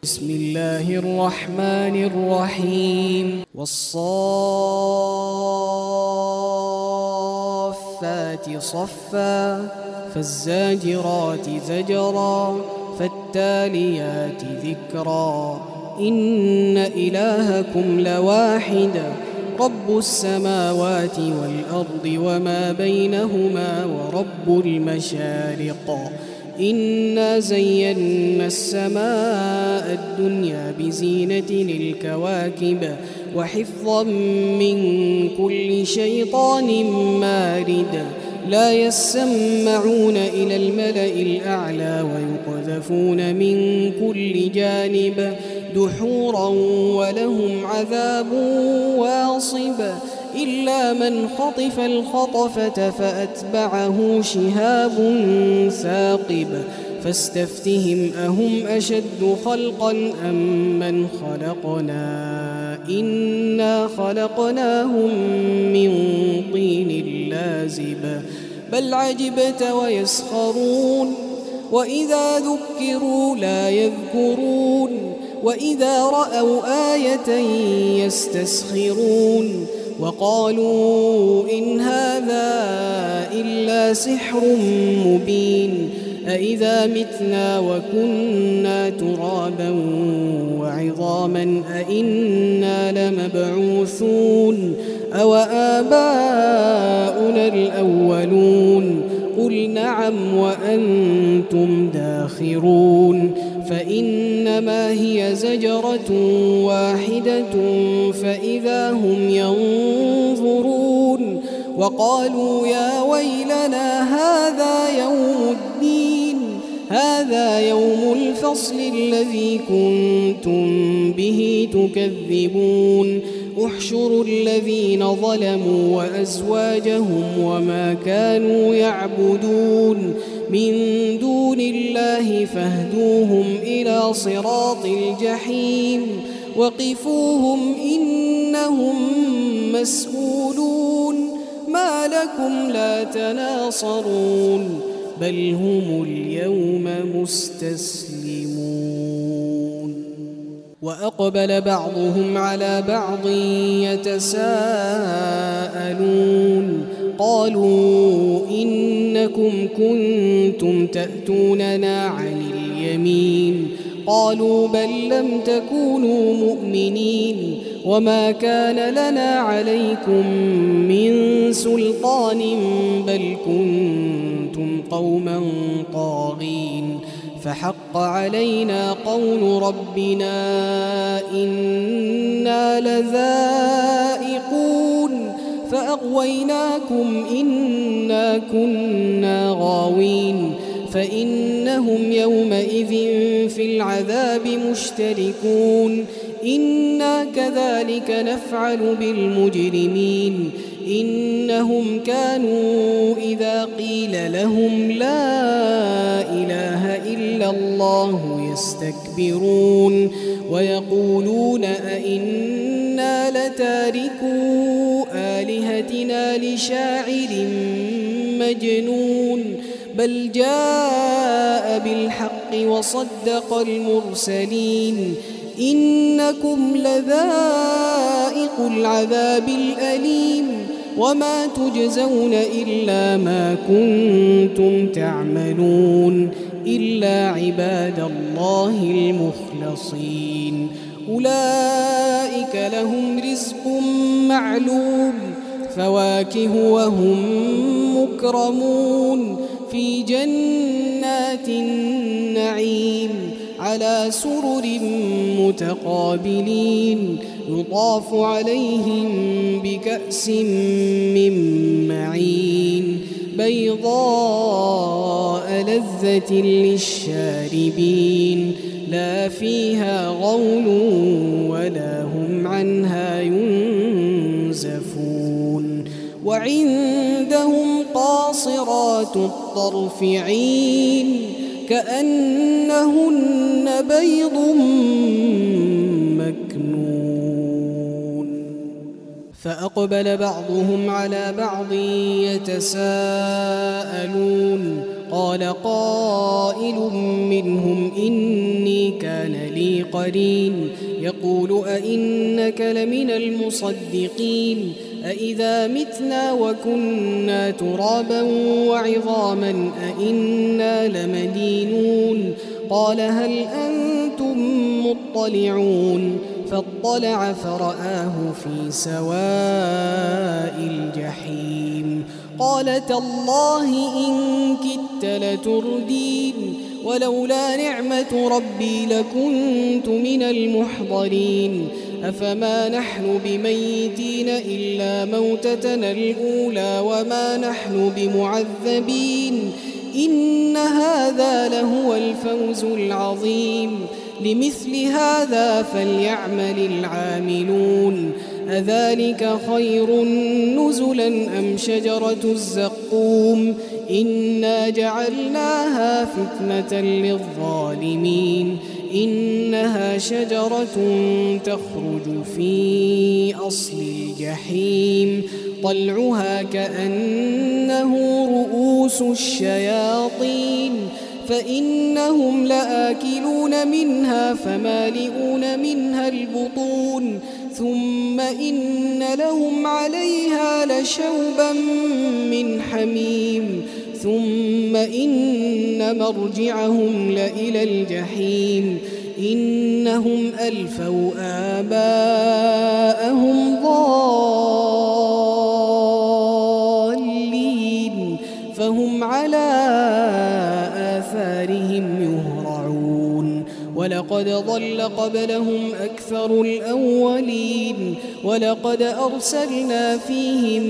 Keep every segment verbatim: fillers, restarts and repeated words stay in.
بسم الله الرحمن الرحيم والصافات صفا فالزاجرات زجرا فالتاليات ذكرا إن إلهكم لواحد رب السماوات والأرض وما بينهما ورب المشارق إنا زينا السماء الدنيا بزينة الكواكب وحفظا من كل شيطان مارد لا يسمعون إلى الملأ الأعلى ويقذفون من كل جانب دحورا ولهم عذاب واصب إلا من خطف الخطفة فأتبعه شهاب ثاقب فاستفتهم أهم أشد خلقا أم من خلقنا إنا خلقناهم من طين لازب بل عجبت ويسخرون وإذا ذكروا لا يذكرون وإذا رأوا آية يستسخرون وقالوا إن هذا إلا سحر مبين أإذا متنا وكنا ترابا وعظاما أإنا لمبعوثون أو آباؤنا الأولون قل نعم وأنتم داخرون فإنما هي زجرة واحدة فإذا هم ينظرون وقالوا يا ويلنا هذا يوم الدين هذا يوم الفصل الذي كنتم به تكذبون احشروا الذين ظلموا وأزواجهم وما كانوا يعبدون من دون الله فاهدوهم إلى صراط الجحيم وقفوهم إنهم مسؤولون ما لكم لا تناصرون بل هم اليوم مستسلمون وأقبل بعضهم على بعض يتساءلون قالوا إنكم كنتم تأتوننا عن اليمين قالوا بل لم تكونوا مؤمنين وما كان لنا عليكم من سلطان بل كنتم قوما طاغين فحق علينا قول ربنا إنا لذائقون فأغويناكم إنا كنا غاوين فإنهم يومئذ في العذاب مشتركون إنا كذلك نفعل بالمجرمين إنهم كانوا إذا قيل لهم لا إله إلا الله يستكبرون ويقولون أئنا لتاركو آلهتنا لشاعر مجنون بل جاء بالحق وصدق المرسلين إنكم لذائق العذاب الأليم وما تجزون إلا ما كنتم تعملون إلا عباد الله المخلصين أولئك لهم رزق معلوم فواكه وهم مكرمون في جنات النعيم على سرر متقابلين يطاف عليهم بكأس من معين بيضاء لذة للشاربين لا فيها غول ولا هم عنها ينزفون وعندهم قاصرات الطرف عين كأنهن بيض مكنون فأقبل بعضهم على بعض يتساءلون قال قائل منهم إني كان لي قرين يقول أئنك لمن المصدقين أئذا متنا وكنا ترابا وعظاما أئنا لمدينون قال هل أنتم مطلعون فاطلع فرآه في سواء الجحيم قال تالله إن كدت لتردين ولولا نعمة ربي لكنت من المحضرين أفما نحن بميتين إلا موتتنا الأولى وما نحن بمعذبين إن هذا لهو الفوز العظيم لمثل هذا فليعمل العاملون أذلك خير نزلا أم شجرة الزقوم إنا جعلناها فتنة للظالمين إنها شجرة تخرج في أصل الجحيم طلعها كأنه رؤوس الشياطين فإنهم لآكلون منها فمالئون منها البطون ثم إن لهم عليها لشوبا من حميم ثم إن مرجعهم لإلى الجحيم إنهم ألفوا آباءهم ضالين فهم على آثارهم يهرعون ولقد ضل قبلهم أكثر الأولين ولقد أرسلنا فيهم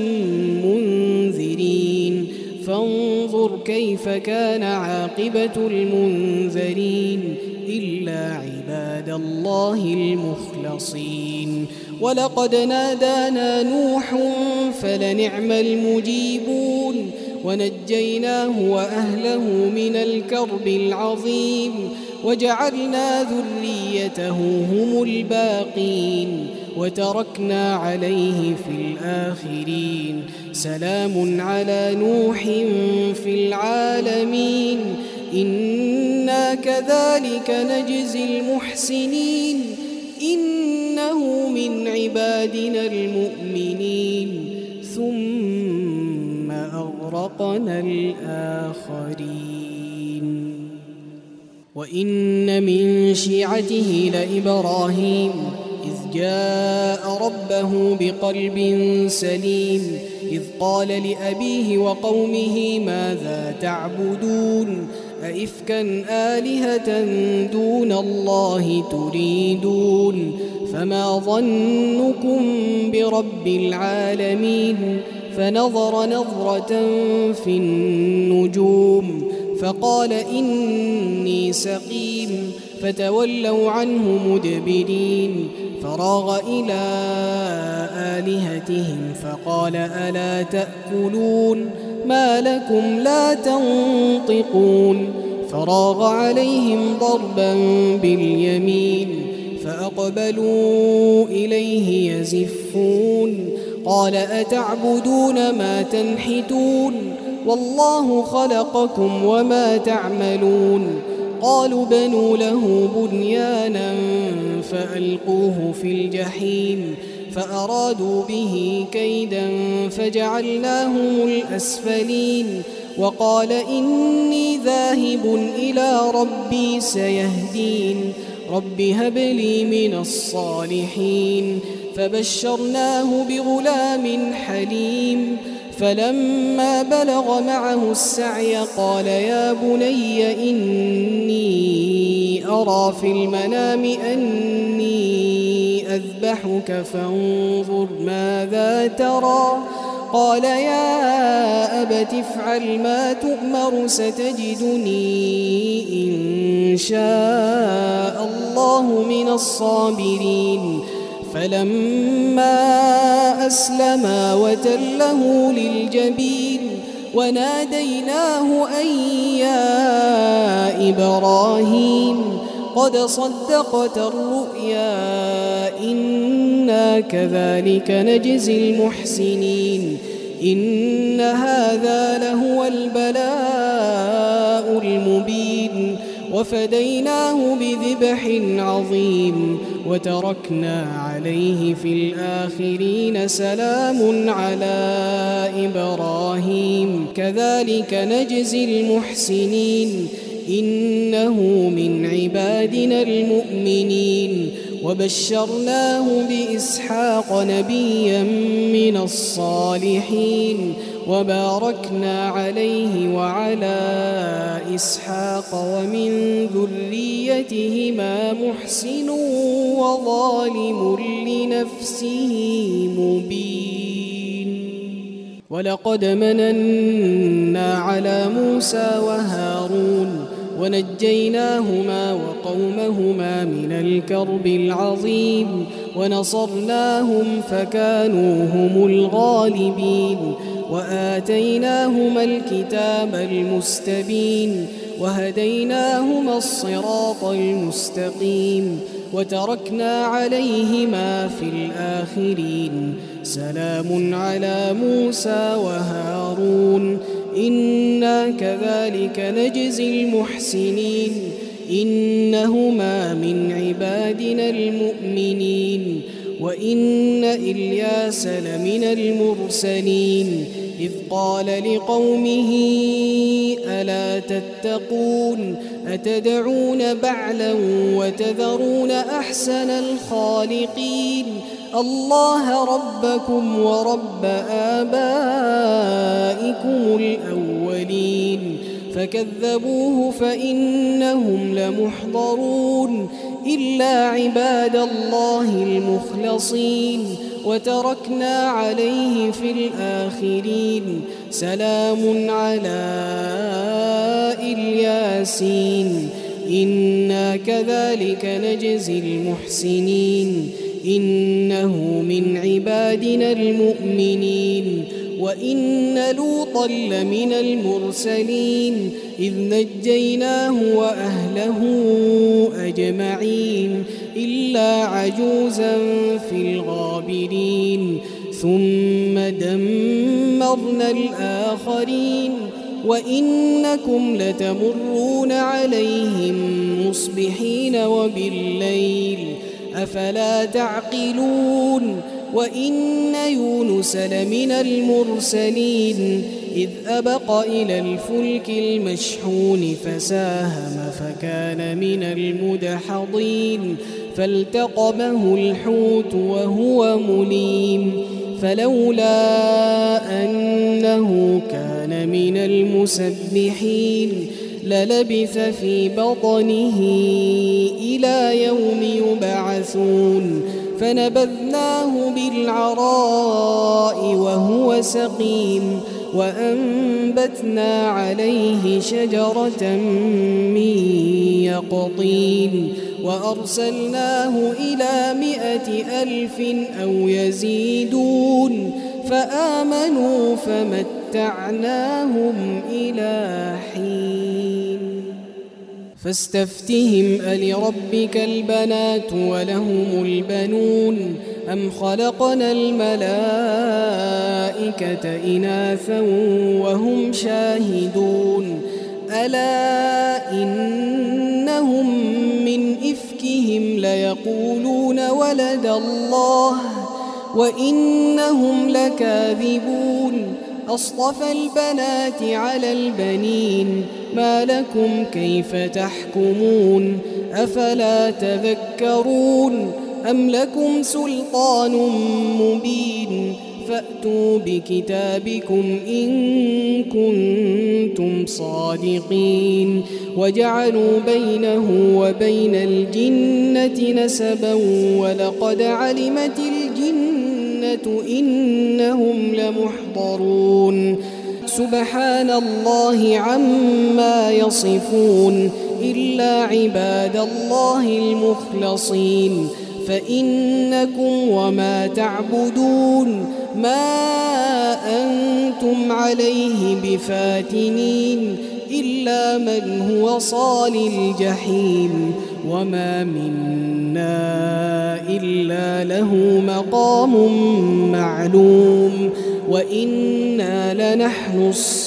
منذرين فانظر كيف كان عاقبة المنذرين إلا عباد الله المخلصين ولقد نادانا نوح فلنعم المجيبون ونجيناه وأهله من الكرب العظيم وجعلنا ذريته هم الباقين وتركنا عليه في الآخرين سلام على نوح في العالمين إنا كذلك نجزي المحسنين إنه من عبادنا المؤمنين ثم أغرقنا الآخرين وإن من شيعته لإبراهيم إذ جاء ربه بقلب سليم إذ قال لأبيه وقومه ماذا تعبدون أئفكا آلهة دون الله تريدون فما ظنكم برب العالمين فنظر نظرة في النجوم فقال إني سقيم فتولوا عنه مدبرين فراغ إلى آلهتهم فقال ألا تأكلون ما لكم لا تنطقون فراغ عليهم ضربا باليمين فأقبلوا إليه يزفون قال أتعبدون ما تنحتون والله خلقكم وما تعملون قالوا بنوا له بنيانا فألقوه في الجحيم فأرادوا به كيدا فجعلناهم الأسفلين وقال إني ذاهب إلى ربي سيهدين رب هب لي من الصالحين فبشرناه بغلام حليم فلما بلغ معه السعي قال يا بني إني أرى في المنام أني أذبحك فانظر ماذا ترى قال يا أبت افعل ما تؤمر ستجدني إن شاء الله من الصابرين فلما أسلما وتله للجبين وناديناه أن يا إبراهيم قد صدقت الرؤيا إنا كذلك نجزي المحسنين إن هذا لهو البلاء المبين وفديناه بذبح عظيم وتركنا عليه في الآخرين سلام على إبراهيم كذلك نجزي المحسنين إنه من عبادنا المؤمنين وبشرناه بإسحاق نبيا من الصالحين وباركنا عليه وعلى إسحاق ومن ذريتهما محسن وظالم لنفسه مبين ولقد مننا على موسى وهارون ونجيناهما وقومهما من الكرب العظيم ونصرناهم فكانوا هم الغالبين وآتيناهما الكتاب المستبين وهديناهما الصراط المستقيم وتركنا عليهما في الآخرين سلام على موسى وهارون إنا كذلك نجزي المحسنين إنهما من عبادنا المؤمنين وإن إلياس لمن المرسلين إذ قال لقومه ألا تتقون أتدعون بعلا وتذرون أحسن الخالقين الله ربكم ورب آبائكم الأولين فكذبوه فإنهم لمحضرون إلا عباد الله المخلصين وتركنا عليه في الآخرين سلام على الياسين إنا كذلك نجزي المحسنين إنه من عبادنا المؤمنين وإن لوطا لمن المرسلين إذ نجيناه وأهله أجمعين إلا عجوزا في الغابرين ثم دمرنا الآخرين وإنكم لتمرون عليهم مصبحين وبالليل أفلا تعقلون وإن يونس لمن المرسلين إذ أبق إلى الفلك المشحون فساهم فكان من المدحضين فالتقمه الحوت وهو مليم فلولا أنه كان من المسبحين للبث في بطنه إلى يوم يبعثون فنبذناه بالعراء وهو سقيم وأنبتنا عليه شجرة من يقطين وأرسلناه إلى مائة ألف أو يزيدون فآمنوا فمتعناهم إلى حين فاستفتهم ألربك البنات ولهم البنون أم خلقنا الملائكة إناثا وهم شاهدون ألا إنهم من إفكهم ليقولون ولد الله وإنهم لكاذبون أصطفى البنات على البنين ما لكم كيف تحكمون أفلا تذكرون أم لكم سلطان مبين فأتوا بكتابكم إن كنتم صادقين وجعلوا بينه وبين الجنة نسبا ولقد علمت الجنة إنهم لمحضرون سبحان الله عما يصفون إلا عباد الله المخلصين فإنكم وما تعبدون ما أنتم عليه بفاتنين إلا من هو صال الجحيم وما منا إلا له مقام معلوم وإنا لنحن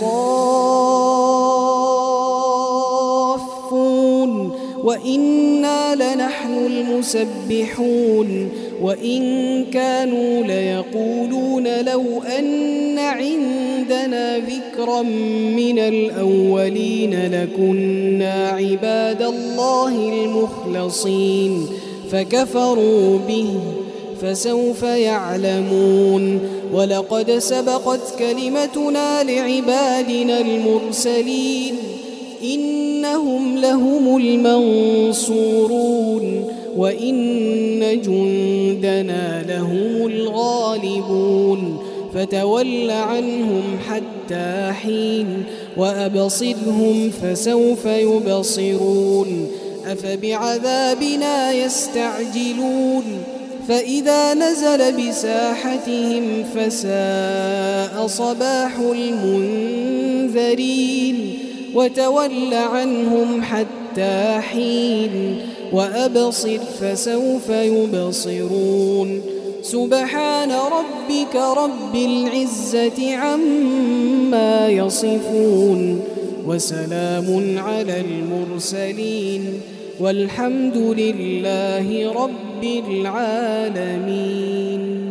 الصافون وإنا لنحن المسبحون وإن كانوا ليقولون لو أن عندنا ذكرا من الأولين لكنا عباد الله المخلصين فكفروا به فسوف يعلمون ولقد سبقت كلمتنا لعبادنا المرسلين إنهم لهم المنصورون وإن جندنا لهم الغالبون فتول عنهم حتى حين وأبصرهم فسوف يبصرون أفبعذابنا يستعجلون فإذا نزل بساحتهم فساء صباح المنذرين وتول عنهم حتى حين وأبصر فسوف يبصرون سبحان ربك رب العزة عما يصفون وسلام على المرسلين والحمد لله رب العالمين.